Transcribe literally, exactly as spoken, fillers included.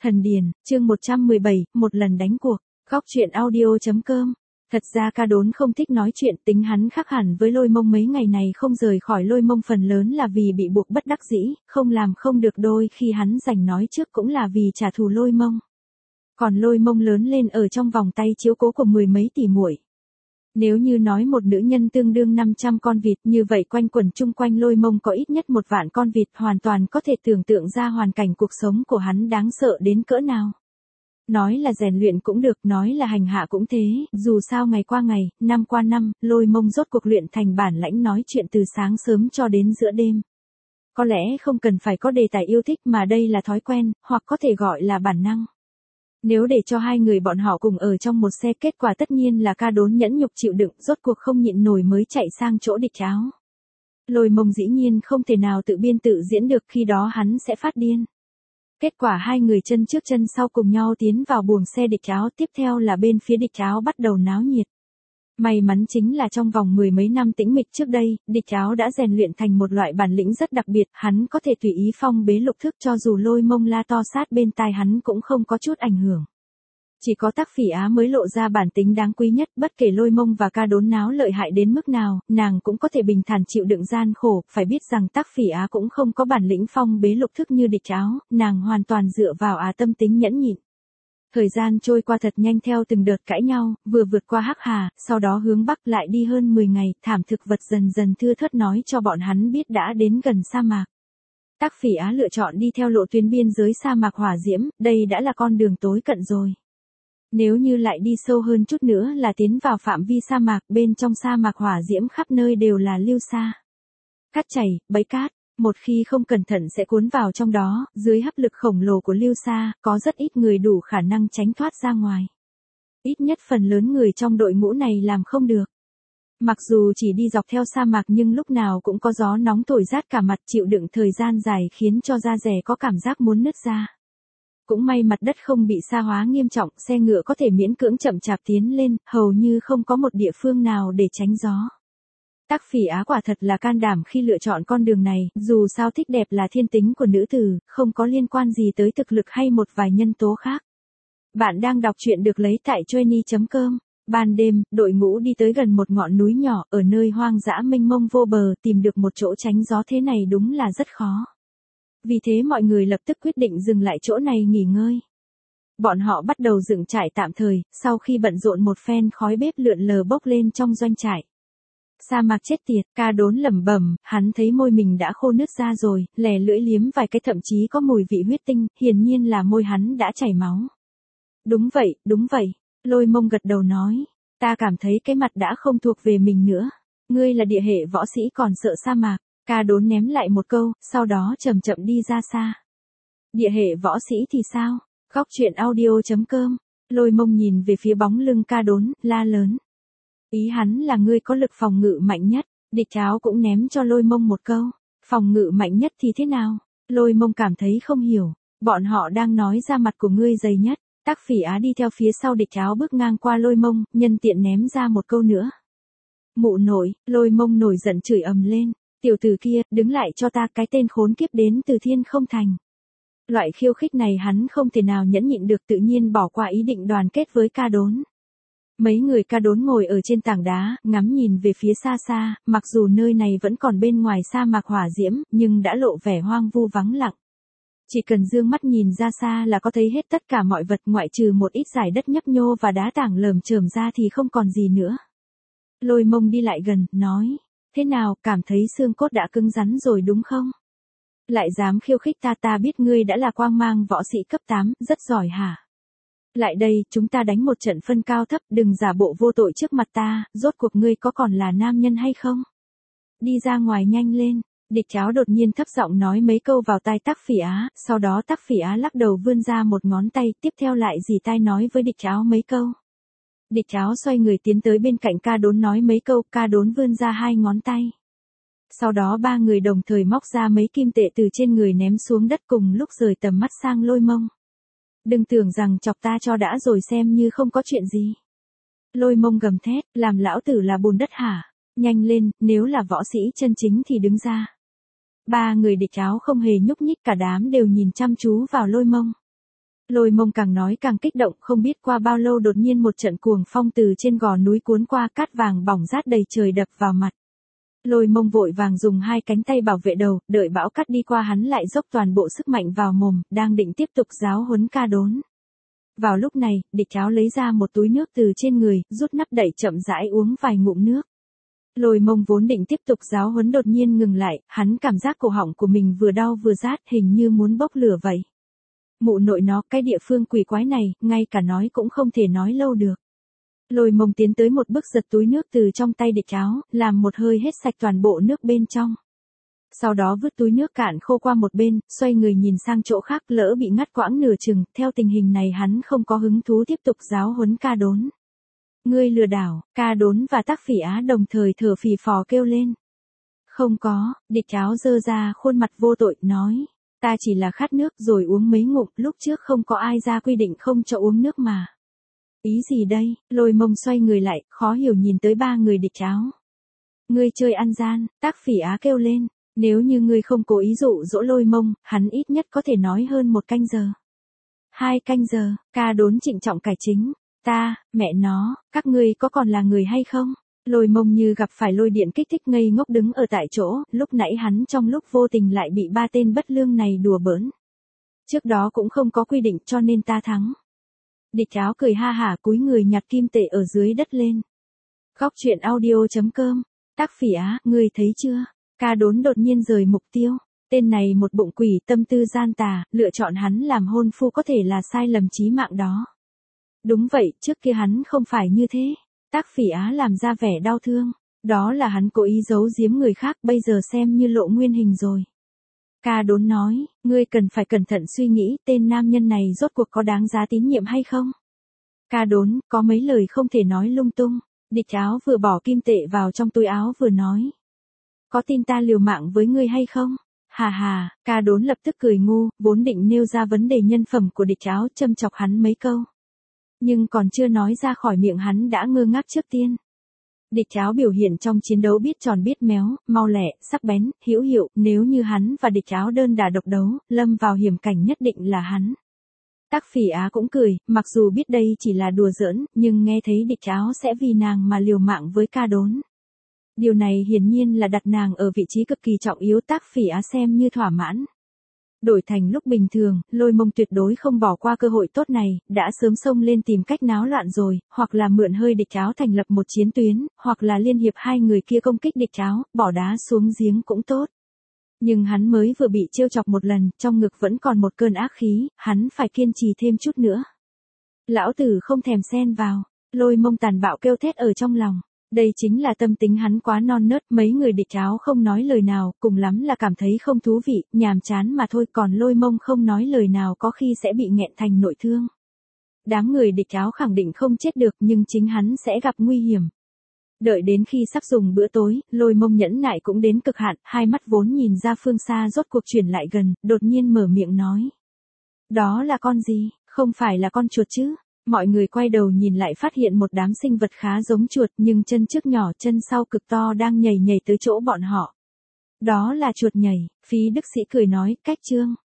Thần Điền, chương một trăm mười bảy, một lần đánh cuộc. Góc truyện audio.com. Thật ra Ca Đốn không thích nói chuyện, tính hắn khác hẳn với Lôi Mông, mấy ngày này không rời khỏi Lôi Mông phần lớn là vì bị buộc bất đắc dĩ, không làm không được, đôi khi hắn rảnh nói trước cũng là vì trả thù Lôi Mông. Còn Lôi Mông lớn lên ở trong vòng tay chiếu cố của mười mấy tỷ muội. Nếu như nói một nữ nhân tương đương năm trăm con vịt, như vậy quanh quẩn chung quanh Lôi Mông có ít nhất một vạn con vịt, hoàn toàn có thể tưởng tượng ra hoàn cảnh cuộc sống của hắn đáng sợ đến cỡ nào. Nói là rèn luyện cũng được, nói là hành hạ cũng thế, dù sao ngày qua ngày, năm qua năm, Lôi Mông rốt cuộc luyện thành bản lãnh nói chuyện từ sáng sớm cho đến giữa đêm. Có lẽ không cần phải có đề tài yêu thích mà đây là thói quen, hoặc có thể gọi là bản năng. Nếu để cho hai người bọn họ cùng ở trong một xe, kết quả tất nhiên là Ca Đốn nhẫn nhục chịu đựng, rốt cuộc không nhịn nổi mới chạy sang chỗ địch áo. Lôi Mông dĩ nhiên không thể nào tự biên tự diễn được, khi đó hắn sẽ phát điên. Kết quả hai người chân trước chân sau cùng nhau tiến vào buồng xe địch áo, tiếp theo là bên phía địch áo bắt đầu náo nhiệt. May mắn chính là trong vòng mười mấy năm tĩnh mịch trước đây, địch áo đã rèn luyện thành một loại bản lĩnh rất đặc biệt, hắn có thể tùy ý phong bế lục thức, cho dù Lôi Mông la to sát bên tai hắn cũng không có chút ảnh hưởng. Chỉ có Tắc Phỉ Á mới lộ ra bản tính đáng quý nhất, bất kể Lôi Mông và Ca Đốn náo lợi hại đến mức nào, nàng cũng có thể bình thản chịu đựng gian khổ, phải biết rằng Tắc Phỉ Á cũng không có bản lĩnh phong bế lục thức như địch áo, nàng hoàn toàn dựa vào á tâm tính nhẫn nhịn. Thời gian trôi qua thật nhanh theo từng đợt cãi nhau, vừa vượt qua Hắc Hà, sau đó hướng Bắc lại đi hơn mười ngày, thảm thực vật dần dần thưa thớt nói cho bọn hắn biết đã đến gần sa mạc. Tắc Phỉ Á lựa chọn đi theo lộ tuyến biên giới sa mạc hỏa diễm, đây đã là con đường tối cận rồi. Nếu như lại đi sâu hơn chút nữa là tiến vào phạm vi sa mạc, bên trong sa mạc hỏa diễm khắp nơi đều là lưu sa. Cát chảy, bẫy cát, một khi không cẩn thận sẽ cuốn vào trong đó, dưới hấp lực khổng lồ của lưu sa, có rất ít người đủ khả năng tránh thoát ra ngoài. Ít nhất phần lớn người trong đội ngũ này làm không được. Mặc dù chỉ đi dọc theo sa mạc nhưng lúc nào cũng có gió nóng thổi rát cả mặt, chịu đựng thời gian dài khiến cho da dẻ có cảm giác muốn nứt ra. Cũng may mặt đất không bị sa hóa nghiêm trọng, xe ngựa có thể miễn cưỡng chậm chạp tiến lên, hầu như không có một địa phương nào để tránh gió. Tắc Phỉ Á quả thật là can đảm khi lựa chọn con đường này, dù sao thích đẹp là thiên tính của nữ tử, không có liên quan gì tới thực lực hay một vài nhân tố khác. Bạn đang đọc truyện được lấy tại journey chấm com. Ban đêm, đội ngũ đi tới gần một ngọn núi nhỏ, ở nơi hoang dã mênh mông vô bờ, tìm được một chỗ tránh gió thế này đúng là rất khó. Vì thế mọi người lập tức quyết định dừng lại chỗ này nghỉ ngơi. Bọn họ bắt đầu dựng trại tạm thời, sau khi bận rộn một phen khói bếp lượn lờ bốc lên trong doanh trại. Sa mạc chết tiệt, Ca Đốn lẩm bẩm, hắn thấy môi mình đã khô nứt ra rồi, lè lưỡi liếm vài cái thậm chí có mùi vị huyết tinh, hiển nhiên là môi hắn đã chảy máu. Đúng vậy, đúng vậy, Lôi Mông gật đầu nói, ta cảm thấy cái mặt đã không thuộc về mình nữa. Ngươi là địa hệ võ sĩ còn sợ sa mạc. Ca Đốn ném lại một câu, sau đó chậm chậm đi ra xa. Địa hệ võ sĩ thì sao? Góc truyện audio.com. Lôi Mông nhìn về phía bóng lưng Ca Đốn, la lớn. Ý hắn là ngươi có lực phòng ngự mạnh nhất. Địch áo cũng ném cho Lôi Mông một câu. Phòng ngự mạnh nhất thì thế nào? Lôi Mông cảm thấy không hiểu. Bọn họ đang nói ra mặt của ngươi dày nhất. Tắc Phỉ Á đi theo phía sau địch áo bước ngang qua Lôi Mông, nhân tiện ném ra một câu nữa. Mụ nội, Lôi Mông nổi giận chửi ầm lên. Tiểu tử kia, đứng lại cho ta, cái tên khốn kiếp đến từ thiên không thành. Loại khiêu khích này hắn không thể nào nhẫn nhịn được, tự nhiên bỏ qua ý định đoàn kết với Ca Đốn. Mấy người Ca Đốn ngồi ở trên tảng đá, ngắm nhìn về phía xa xa, mặc dù nơi này vẫn còn bên ngoài sa mạc hỏa diễm, nhưng đã lộ vẻ hoang vu vắng lặng. Chỉ cần dương mắt nhìn ra xa là có thấy hết tất cả mọi vật, ngoại trừ một ít dải đất nhấp nhô và đá tảng lởm chởm ra thì không còn gì nữa. Lôi Mông đi lại gần, nói. Thế nào, cảm thấy xương cốt đã cứng rắn rồi đúng không? Lại dám khiêu khích ta, ta biết ngươi đã là quang mang võ sĩ cấp tám, rất giỏi hả? Lại đây, chúng ta đánh một trận phân cao thấp, đừng giả bộ vô tội trước mặt ta, rốt cuộc ngươi có còn là nam nhân hay không? Đi ra ngoài nhanh lên. Địch áo đột nhiên thấp giọng nói mấy câu vào tai Tắc Phỉ Á, sau đó Tắc Phỉ Á lắc đầu vươn ra một ngón tay, tiếp theo lại dì tai nói với địch áo mấy câu. Địch áo xoay người tiến tới bên cạnh Ca Đốn nói mấy câu, Ca Đốn vươn ra hai ngón tay. Sau đó ba người đồng thời móc ra mấy kim tệ từ trên người ném xuống đất, cùng lúc rời tầm mắt sang Lôi Mông. Đừng tưởng rằng chọc ta cho đã rồi xem như không có chuyện gì. Lôi Mông gầm thét, làm lão tử là bùn đất hả? Nhanh lên, nếu là võ sĩ chân chính thì đứng ra. Ba người địch áo không hề nhúc nhích, cả đám đều nhìn chăm chú vào Lôi Mông. Lôi Mông càng nói càng kích động, không biết qua bao lâu đột nhiên một trận cuồng phong từ trên gò núi cuốn qua, cát vàng bỏng rát đầy trời đập vào mặt. Lôi Mông vội vàng dùng hai cánh tay bảo vệ đầu, đợi bão cát đi qua hắn lại dốc toàn bộ sức mạnh vào mồm, đang định tiếp tục giáo huấn Ca Đốn. Vào lúc này, Địch Cháo lấy ra một túi nước từ trên người, rút nắp đậy chậm rãi uống vài ngụm nước. Lôi Mông vốn định tiếp tục giáo huấn đột nhiên ngừng lại, hắn cảm giác cổ họng của mình vừa đau vừa rát, hình như muốn bốc lửa vậy. Mụ nội nó, cái địa phương quỷ quái này, ngay cả nói cũng không thể nói lâu được. Lôi Mông tiến tới một bước giật túi nước từ trong tay Địch Cháo, làm một hơi hết sạch toàn bộ nước bên trong. Sau đó vứt túi nước cạn khô qua một bên, xoay người nhìn sang chỗ khác, lỡ bị ngắt quãng nửa chừng, theo tình hình này hắn không có hứng thú tiếp tục giáo huấn Ca Đốn. Ngươi lừa đảo, Ca Đốn và Tắc Phỉ Á đồng thời thở phì phò kêu lên. Không có, Địch Cháo giơ ra khuôn mặt vô tội, nói. Ta chỉ là khát nước rồi uống mấy ngụm, lúc trước không có ai ra quy định không cho uống nước mà. Ý gì đây? Lôi Mông xoay người lại, khó hiểu nhìn tới ba người Địch Cháo. Ngươi chơi ăn gian, Tắc Phỉ Á kêu lên. Nếu như ngươi không cố ý dụ dỗ Lôi Mông, hắn ít nhất có thể nói hơn một canh giờ. Hai canh giờ, Ca Đốn trịnh trọng cải chính. Ta, mẹ nó, các ngươi có còn là người hay không? Lôi Mông như gặp phải lôi điện kích thích ngây ngốc đứng ở tại chỗ, lúc nãy hắn trong lúc vô tình lại bị ba tên bất lương này đùa bỡn. Trước đó cũng không có quy định cho nên ta thắng. Địch Cháo cười ha hả cúi người nhặt kim tệ ở dưới đất lên. Góc truyện audio chấm com. Tắc Phỉ Á, ngươi thấy chưa? Ca Đốn đột nhiên rời mục tiêu. Tên này một bụng quỷ, tâm tư gian tà, lựa chọn hắn làm hôn phu có thể là sai lầm chí mạng đó. Đúng vậy, trước kia hắn không phải như thế. Tắc Phỉ Á làm ra vẻ đau thương. Đó là hắn cố ý giấu giếm người khác, bây giờ xem như lộ nguyên hình rồi. Ca Đốn nói, ngươi cần phải cẩn thận suy nghĩ tên nam nhân này rốt cuộc có đáng giá tín nhiệm hay không. Ca Đốn, có mấy lời không thể nói lung tung. Địch Cháo vừa bỏ kim tệ vào trong túi áo vừa nói. Có tin ta liều mạng với ngươi hay không? Hà hà, Ca Đốn lập tức cười ngu, vốn định nêu ra vấn đề nhân phẩm của Địch Cháo châm chọc hắn mấy câu. Nhưng còn chưa nói ra khỏi miệng hắn đã ngơ ngác trước tiên. Địch Cháo biểu hiện trong chiến đấu biết tròn biết méo, mau lẹ, sắc bén, hữu hiệu, nếu như hắn và Địch Cháo đơn đả độc đấu, lâm vào hiểm cảnh nhất định là hắn. Tắc Phỉ Á cũng cười, mặc dù biết đây chỉ là đùa giỡn, nhưng nghe thấy Địch Cháo sẽ vì nàng mà liều mạng với Ca Đốn. Điều này hiển nhiên là đặt nàng ở vị trí cực kỳ trọng yếu, Tắc Phỉ Á xem như thỏa mãn. Đổi thành lúc bình thường, Lôi Mông tuyệt đối không bỏ qua cơ hội tốt này, đã sớm xông lên tìm cách náo loạn rồi, hoặc là mượn hơi Địch Cháo thành lập một chiến tuyến, hoặc là liên hiệp hai người kia công kích Địch Cháo, bỏ đá xuống giếng cũng tốt. Nhưng hắn mới vừa bị trêu chọc một lần, trong ngực vẫn còn một cơn ác khí, hắn phải kiên trì thêm chút nữa. Lão tử không thèm xen vào, Lôi Mông tàn bạo kêu thét ở trong lòng. Đây chính là tâm tính hắn quá non nớt, mấy người Địch Cháo không nói lời nào, cùng lắm là cảm thấy không thú vị, nhàm chán mà thôi, còn Lôi Mông không nói lời nào có khi sẽ bị nghẹn thành nội thương. Đám người Địch Cháo khẳng định không chết được nhưng chính hắn sẽ gặp nguy hiểm. Đợi đến khi sắp dùng bữa tối, Lôi Mông nhẫn nại cũng đến cực hạn, hai mắt vốn nhìn ra phương xa rốt cuộc chuyển lại gần, đột nhiên mở miệng nói. Đó là con gì, không phải là con chuột chứ? Mọi người quay đầu nhìn lại phát hiện một đám sinh vật khá giống chuột nhưng chân trước nhỏ chân sau cực to đang nhảy nhảy tới chỗ bọn họ. Đó là chuột nhảy, Phí Đức Sĩ cười nói, cách chương.